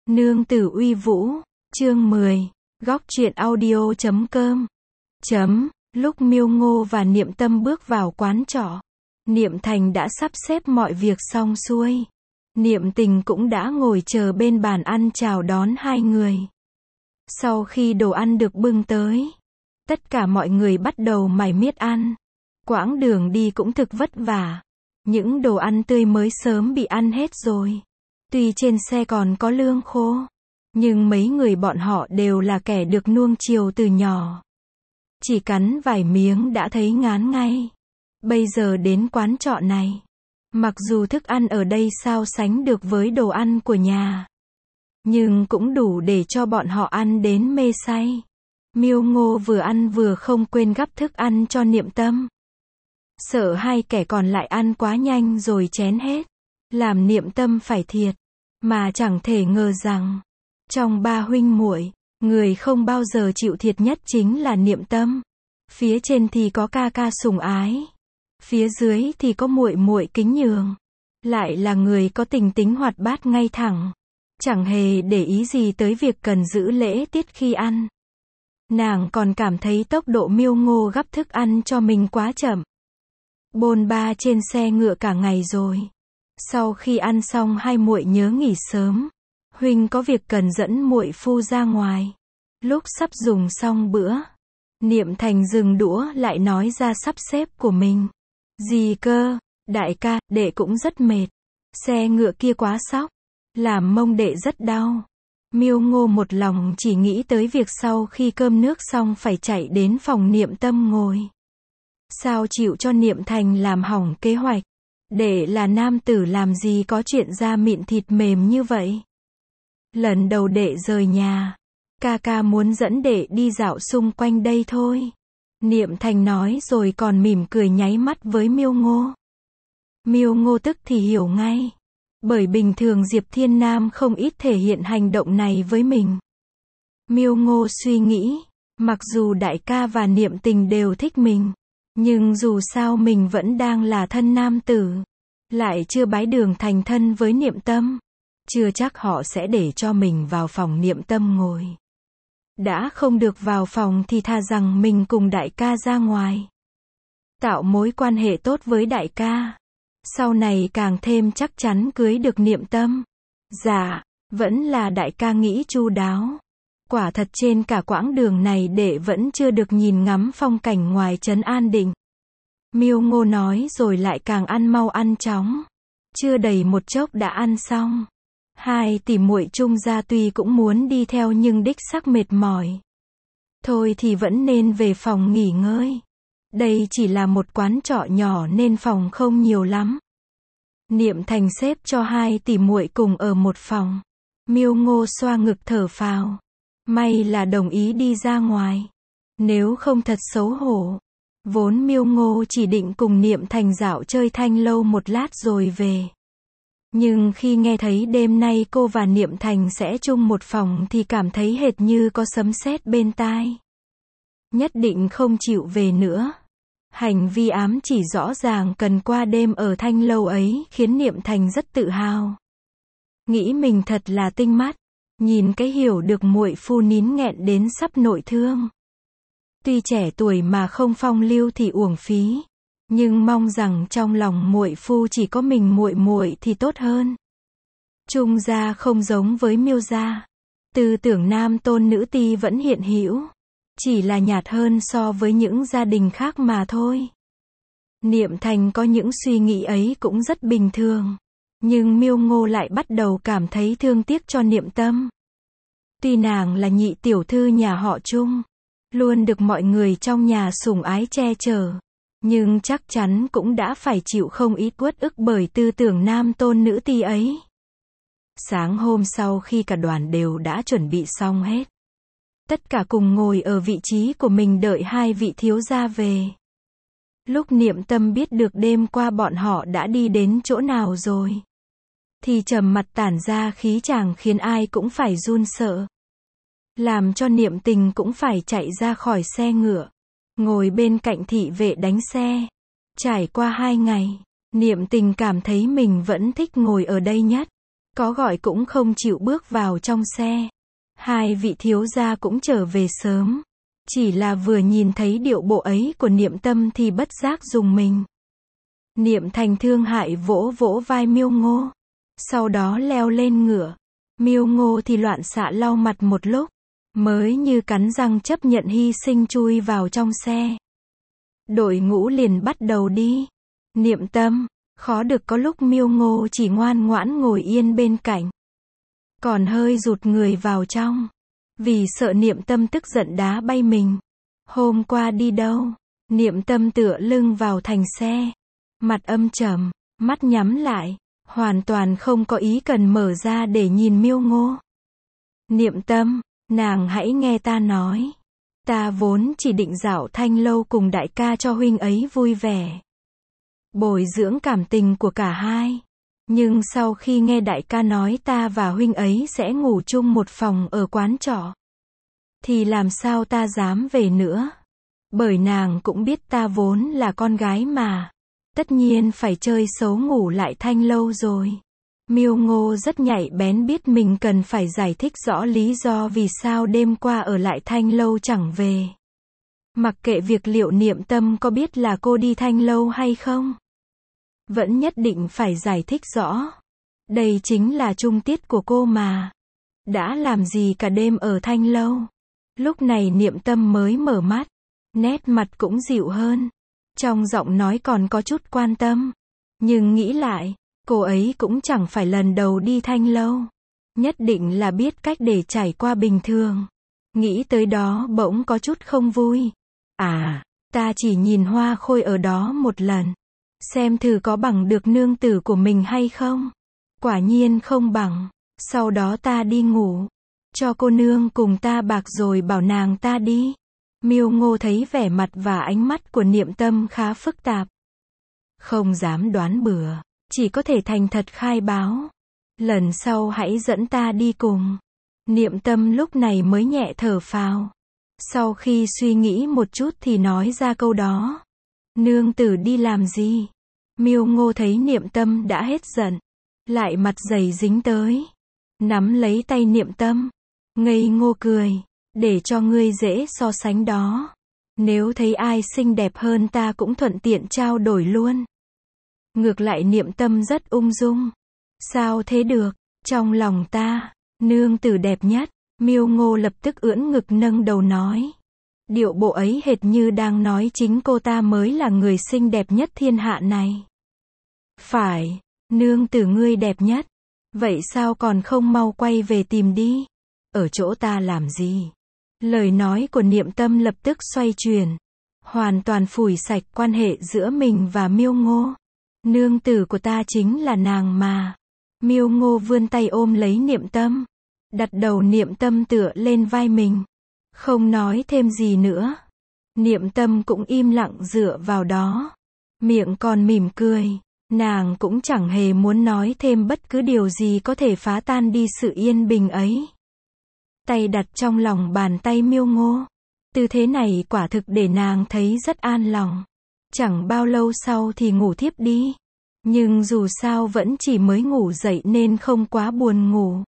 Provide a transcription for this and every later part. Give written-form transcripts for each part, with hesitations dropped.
Nương tử uy vũ, chương 10, góc truyện audio.com. Lúc Miêu Ngô và Niệm Tâm bước vào quán trọ, Niệm Thành đã sắp xếp mọi việc xong xuôi. Niệm Tình cũng đã ngồi chờ bên bàn ăn chào đón hai người. Sau khi đồ ăn được bưng tới, tất cả mọi người bắt đầu mải miết ăn. Quãng đường đi cũng thực vất vả. Những đồ ăn tươi mới sớm bị ăn hết rồi. Tuy trên xe còn có lương khô, nhưng mấy người bọn họ đều là kẻ được nuông chiều từ nhỏ. Chỉ cắn vài miếng đã thấy ngán ngay. Bây giờ đến quán trọ này, mặc dù thức ăn ở đây sao sánh được với đồ ăn của nhà, nhưng cũng đủ để cho bọn họ ăn đến mê say. Miêu Ngô vừa ăn vừa không quên gắp thức ăn cho Niệm Tâm. Sợ hai kẻ còn lại ăn quá nhanh rồi chén hết, làm Niệm Tâm phải thiệt. Mà chẳng thể ngờ rằng, trong ba huynh muội, người không bao giờ chịu thiệt nhất chính là Niệm Tâm. Phía trên thì có ca ca sủng ái, phía dưới thì có muội muội kính nhường, lại là người có tình tính hoạt bát ngay thẳng, chẳng hề để ý gì tới việc cần giữ lễ tiết khi ăn. Nàng còn cảm thấy tốc độ Miêu Ngô gắp thức ăn cho mình quá chậm. Bôn ba trên xe ngựa cả ngày rồi. Sau khi ăn xong hai muội nhớ nghỉ sớm. Huynh có việc cần dẫn muội phu ra ngoài. Lúc sắp dùng xong bữa, Niệm Thành dừng đũa lại nói ra sắp xếp của mình. Gì cơ, đại ca, đệ cũng rất mệt. Xe ngựa kia quá sóc, làm mông đệ rất đau. Miêu Ngô một lòng chỉ nghĩ tới việc sau khi cơm nước xong phải chạy đến phòng Niệm Tâm ngồi. Sao chịu cho Niệm Thành làm hỏng kế hoạch? Đệ là nam tử làm gì có chuyện da mịn thịt mềm như vậy? Lần đầu đệ rời nhà, ca ca muốn dẫn đệ đi dạo xung quanh đây thôi. Niệm Thành nói rồi còn mỉm cười nháy mắt với Miêu Ngô. Miêu Ngô tức thì hiểu ngay. Bởi bình thường Diệp Thiên Nam không ít thể hiện hành động này với mình. Miêu Ngô suy nghĩ, mặc dù đại ca và Niệm Tình đều thích mình, nhưng dù sao mình vẫn đang là thân nam tử, lại chưa bái đường thành thân với Niệm Tâm. Chưa chắc họ sẽ để cho mình vào phòng Niệm Tâm ngồi. Đã không được vào phòng thì thà rằng mình cùng đại ca ra ngoài. Tạo mối quan hệ tốt với đại ca. Sau này càng thêm chắc chắn cưới được Niệm Tâm. Dạ, vẫn là đại ca nghĩ chu đáo. Quả thật trên cả quãng đường này đệ vẫn chưa được nhìn ngắm phong cảnh ngoài trấn An Định. Miêu Ngô nói rồi lại càng ăn mau ăn chóng. Chưa đầy một chốc đã ăn xong. Hai tỷ muội chung ra tuy cũng muốn đi theo nhưng đích xác mệt mỏi. Thôi thì vẫn nên về phòng nghỉ ngơi. Đây chỉ là một quán trọ nhỏ nên phòng không nhiều lắm. Niệm Thành xếp cho hai tỷ muội cùng ở một phòng. Miêu Ngô xoa ngực thở phào. May là đồng ý đi ra ngoài. Nếu không thật xấu hổ. Vốn Miêu Ngô chỉ định cùng Niệm Thành dạo chơi Thanh Lâu một lát rồi về. Nhưng khi nghe thấy đêm nay cô và Niệm Thành sẽ chung một phòng thì cảm thấy hệt như có sấm sét bên tai. Nhất định không chịu về nữa. Hành vi ám chỉ rõ ràng cần qua đêm ở Thanh Lâu ấy khiến Niệm Thành rất tự hào. Nghĩ mình thật là tinh mắt. Nhìn cái hiểu được muội phu nín nghẹn đến sắp nội thương. Tuy trẻ tuổi mà không phong lưu thì uổng phí. Nhưng mong rằng trong lòng muội phu chỉ có mình muội muội thì tốt hơn. Trung gia không giống với Miêu gia. Tư tưởng nam tôn nữ ti vẫn hiện hữu. Chỉ là nhạt hơn so với những gia đình khác mà thôi. Niệm Thành có những suy nghĩ ấy cũng rất bình thường. Nhưng Miêu Ngô lại bắt đầu cảm thấy thương tiếc cho Niệm Tâm. Tuy nàng là nhị tiểu thư nhà họ Trung, luôn được mọi người trong nhà sủng ái che chở, nhưng chắc chắn cũng đã phải chịu không ít uất ức bởi tư tưởng nam tôn nữ ti ấy. Sáng hôm sau khi cả đoàn đều đã chuẩn bị xong hết, tất cả cùng ngồi ở vị trí của mình đợi hai vị thiếu gia về. Lúc Niệm Tâm biết được đêm qua bọn họ đã đi đến chỗ nào rồi, thì trầm mặt tản ra khí chàng khiến ai cũng phải run sợ. Làm cho Niệm Tình cũng phải chạy ra khỏi xe ngựa, ngồi bên cạnh thị vệ đánh xe. Trải qua 2 ngày, Niệm Tình cảm thấy mình vẫn thích ngồi ở đây nhất. Có gọi cũng không chịu bước vào trong xe. Hai vị thiếu gia cũng trở về sớm. Chỉ là vừa nhìn thấy điệu bộ ấy của Niệm Tâm thì bất giác rùng mình. Niệm Thành thương hại vỗ vỗ vai Miêu Ngô. Sau đó leo lên ngựa. Miêu Ngô thì loạn xạ lau mặt một lúc. Mới như cắn răng chấp nhận hy sinh chui vào trong xe. Đội ngũ liền bắt đầu đi. Niệm Tâm, khó được có lúc Miêu Ngô chỉ ngoan ngoãn ngồi yên bên cạnh. Còn hơi rụt người vào trong. Vì sợ Niệm Tâm tức giận đá bay mình. Hôm qua đi đâu? Niệm Tâm tựa lưng vào thành xe. Mặt âm trầm, mắt nhắm lại. Hoàn toàn không có ý cần mở ra để nhìn Miêu Ngô. Niệm Tâm, nàng hãy nghe ta nói. Ta vốn chỉ định dạo Thanh Lâu cùng đại ca cho huynh ấy vui vẻ. Bồi dưỡng cảm tình của cả hai. Nhưng sau khi nghe đại ca nói ta và huynh ấy sẽ ngủ chung một phòng ở quán trọ, thì làm sao ta dám về nữa. Bởi nàng cũng biết ta vốn là con gái mà. Tất nhiên phải chơi xấu ngủ lại Thanh Lâu rồi. Miêu Ngô rất nhạy bén biết mình cần phải giải thích rõ lý do vì sao đêm qua ở lại Thanh Lâu chẳng về. Mặc kệ việc liệu Niệm Tâm có biết là cô đi Thanh Lâu hay không, vẫn nhất định phải giải thích rõ. Đây chính là chung tiết của cô mà. Đã làm gì cả đêm ở Thanh Lâu. Lúc này Niệm Tâm mới mở mắt. Nét mặt cũng dịu hơn. Trong giọng nói còn có chút quan tâm. Nhưng nghĩ lại, cô ấy cũng chẳng phải lần đầu đi Thanh Lâu. Nhất định là biết cách để trải qua bình thường. Nghĩ tới đó bỗng có chút không vui. À, ta chỉ nhìn Hoa Khôi ở đó một lần. Xem thử có bằng được nương tử của mình hay không. Quả nhiên không bằng. Sau đó ta đi ngủ. Cho cô nương cùng ta bạc rồi bảo nàng ta đi. Miêu Ngô thấy vẻ mặt và ánh mắt của Niệm Tâm khá phức tạp. Không dám đoán bừa. Chỉ có thể thành thật khai báo. Lần sau hãy dẫn ta đi cùng. Niệm Tâm lúc này mới nhẹ thở phào. Sau khi suy nghĩ một chút thì nói ra câu đó. Nương tử đi làm gì? Miêu Ngô thấy Niệm Tâm đã hết giận. Lại mặt dày dính tới. Nắm lấy tay Niệm Tâm. Ngây ngô cười. Để cho ngươi dễ so sánh đó. Nếu thấy ai xinh đẹp hơn ta cũng thuận tiện trao đổi luôn. Ngược lại Niệm Tâm rất ung dung. Sao thế được? Trong lòng ta, nương tử đẹp nhất. Miêu Ngô lập tức ưỡn ngực nâng đầu nói. Điệu bộ ấy hệt như đang nói chính cô ta mới là người xinh đẹp nhất thiên hạ này. Phải, nương tử ngươi đẹp nhất. Vậy sao còn không mau quay về tìm đi? Ở chỗ ta làm gì? Lời nói của Niệm Tâm lập tức xoay chuyển. Hoàn toàn phủi sạch quan hệ giữa mình và Miêu Ngô. Nương tử của ta chính là nàng mà. Miêu Ngô vươn tay ôm lấy Niệm Tâm. Đặt đầu Niệm Tâm tựa lên vai mình. Không nói thêm gì nữa. Niệm Tâm cũng im lặng dựa vào đó. Miệng còn mỉm cười. Nàng cũng chẳng hề muốn nói thêm bất cứ điều gì có thể phá tan đi sự yên bình ấy. Tay đặt trong lòng bàn tay Miêu Ngô. Tư thế này quả thực để nàng thấy rất an lòng. Chẳng bao lâu sau thì ngủ thiếp đi. Nhưng dù sao vẫn chỉ mới ngủ dậy nên không quá buồn ngủ.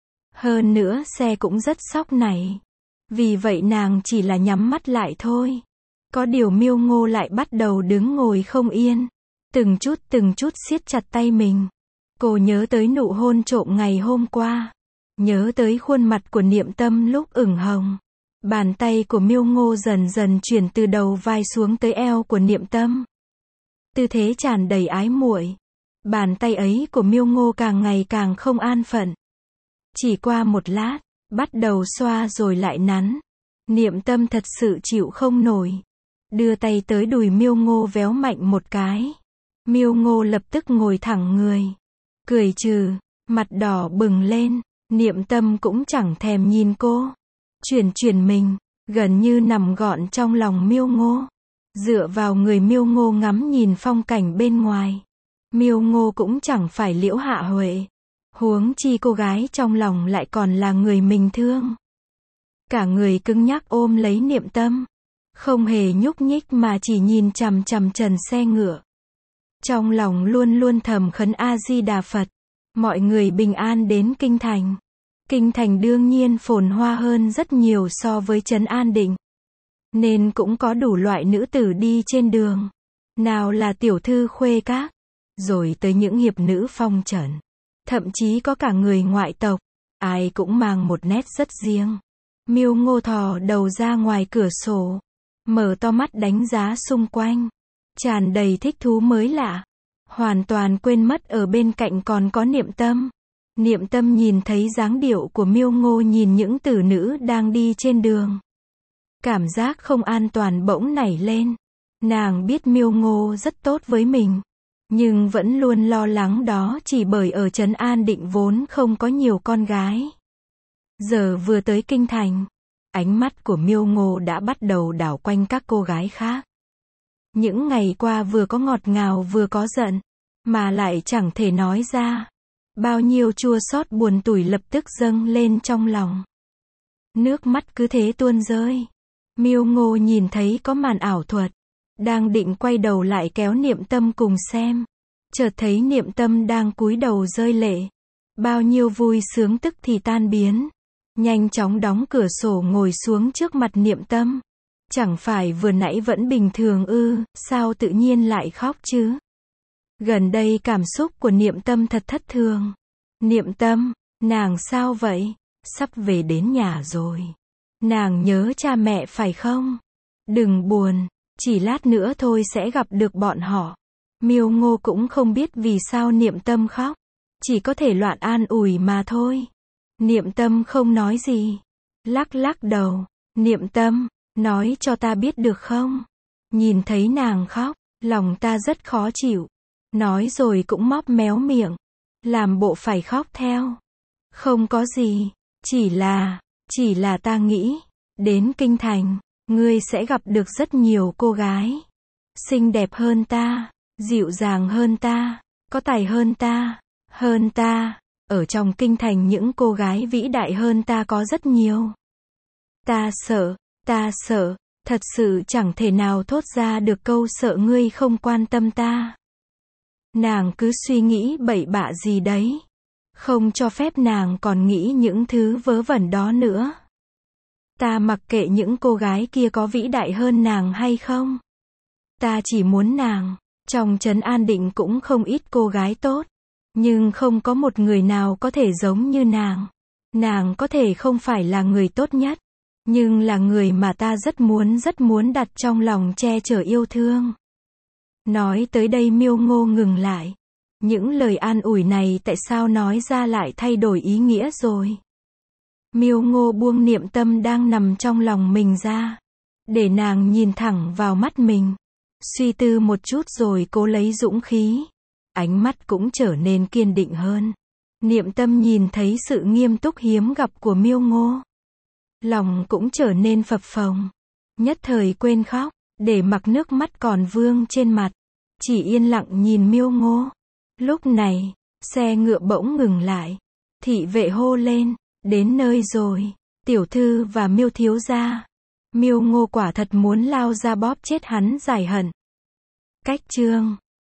Hơn nữa xe cũng rất sóc này. Vì vậy nàng chỉ là nhắm mắt lại thôi. Có điều Miêu Ngô lại bắt đầu đứng ngồi không yên. Từng chút siết chặt tay mình. Cô nhớ tới nụ hôn trộm ngày hôm qua. Nhớ tới khuôn mặt của Niệm Tâm lúc ửng hồng. Bàn tay của Miêu Ngô dần dần chuyển từ đầu vai xuống tới eo của Niệm Tâm. Tư thế tràn đầy ái muội. Bàn tay ấy của Miêu Ngô càng ngày càng không an phận. Chỉ qua một lát, bắt đầu xoa rồi lại nắn. Niệm Tâm thật sự chịu không nổi. Đưa tay tới đùi Miêu Ngô véo mạnh một cái. Miêu Ngô lập tức ngồi thẳng người. Cười trừ, mặt đỏ bừng lên. Niệm Tâm cũng chẳng thèm nhìn cô. Chuyển mình, gần như nằm gọn trong lòng Miêu Ngô. Dựa vào người Miêu Ngô ngắm nhìn phong cảnh bên ngoài. Miêu Ngô cũng chẳng phải Liễu Hạ Huệ. Huống chi cô gái trong lòng lại còn là người mình thương. Cả người cứng nhắc ôm lấy Niệm Tâm. Không hề nhúc nhích mà chỉ nhìn chằm chằm trần xe ngựa. Trong lòng luôn luôn thầm khấn A Di Đà Phật. Mọi người bình an đến Kinh Thành. Kinh Thành đương nhiên phồn hoa hơn rất nhiều so với trấn An Định. Nên cũng có đủ loại nữ tử đi trên đường. Nào là tiểu thư khuê các, rồi tới những hiệp nữ phong trần. Thậm chí có cả người ngoại tộc. Ai cũng mang một nét rất riêng. Miêu Ngô thò đầu ra ngoài cửa sổ. Mở to mắt đánh giá xung quanh. Tràn đầy thích thú mới lạ. Hoàn toàn quên mất ở bên cạnh còn có Niệm Tâm. Niệm Tâm nhìn thấy dáng điệu của Miêu Ngô nhìn những tử nữ đang đi trên đường. Cảm giác không an toàn bỗng nảy lên. Nàng biết Miêu Ngô rất tốt với mình. Nhưng vẫn luôn lo lắng đó chỉ bởi ở trấn An Định vốn không có nhiều con gái. Giờ vừa tới Kinh Thành. Ánh mắt của Miêu Ngô đã bắt đầu đảo quanh các cô gái khác. Những ngày qua vừa có ngọt ngào vừa có giận. Mà lại chẳng thể nói ra. Bao nhiêu chua xót buồn tủi lập tức dâng lên trong lòng. Nước mắt cứ thế tuôn rơi. Miêu Ngô nhìn thấy có màn ảo thuật. Đang định quay đầu lại kéo Niệm Tâm cùng xem. Chợt thấy Niệm Tâm đang cúi đầu rơi lệ. Bao nhiêu vui sướng tức thì tan biến. Nhanh chóng đóng cửa sổ ngồi xuống trước mặt Niệm Tâm. Chẳng phải vừa nãy vẫn bình thường ư, sao tự nhiên lại khóc chứ? Gần đây cảm xúc của Niệm Tâm thật thất thường. Niệm Tâm, nàng sao vậy? Sắp về đến nhà rồi. Nàng nhớ cha mẹ phải không? Đừng buồn, chỉ lát nữa thôi sẽ gặp được bọn họ. Miêu Ngô cũng không biết vì sao Niệm Tâm khóc. Chỉ có thể loạn an ủi mà thôi. Niệm Tâm không nói gì. Lắc lắc đầu. Niệm Tâm, nói cho ta biết được không? Nhìn thấy nàng khóc, lòng ta rất khó chịu. Nói rồi cũng móp méo miệng. Làm bộ phải khóc theo. Không có gì. Chỉ là ta nghĩ. Đến Kinh Thành, ngươi sẽ gặp được rất nhiều cô gái. Xinh đẹp hơn ta. Dịu dàng hơn ta. Có tài hơn ta. Hơn ta. Ở trong Kinh Thành những cô gái vĩ đại hơn ta có rất nhiều. Ta sợ. Thật sự chẳng thể nào thốt ra được câu sợ ngươi không quan tâm ta. Nàng cứ suy nghĩ bậy bạ gì đấy. Không cho phép nàng còn nghĩ những thứ vớ vẩn đó nữa. Ta mặc kệ những cô gái kia có vĩ đại hơn nàng hay không. Ta chỉ muốn nàng. Trong trấn An Định cũng không ít cô gái tốt. Nhưng không có một người nào có thể giống như nàng. Nàng có thể không phải là người tốt nhất. Nhưng là người mà ta rất muốn đặt trong lòng che chở yêu thương. Nói tới đây Miêu Ngô ngừng lại. Những lời an ủi này tại sao nói ra lại thay đổi ý nghĩa rồi. Miêu Ngô buông Niệm Tâm đang nằm trong lòng mình ra. Để nàng nhìn thẳng vào mắt mình. Suy tư một chút rồi cố lấy dũng khí. Ánh mắt cũng trở nên kiên định hơn. Niệm Tâm nhìn thấy sự nghiêm túc hiếm gặp của Miêu Ngô. Lòng cũng trở nên phập phồng. Nhất thời quên khóc, để mặc nước mắt còn vương trên mặt. Chỉ yên lặng nhìn Miêu Ngô. Lúc này, xe ngựa bỗng ngừng lại. Thị vệ hô lên, đến nơi rồi, tiểu thư và Miêu thiếu gia. Miêu Ngô quả thật muốn lao ra bóp chết hắn giải hận. Cách chương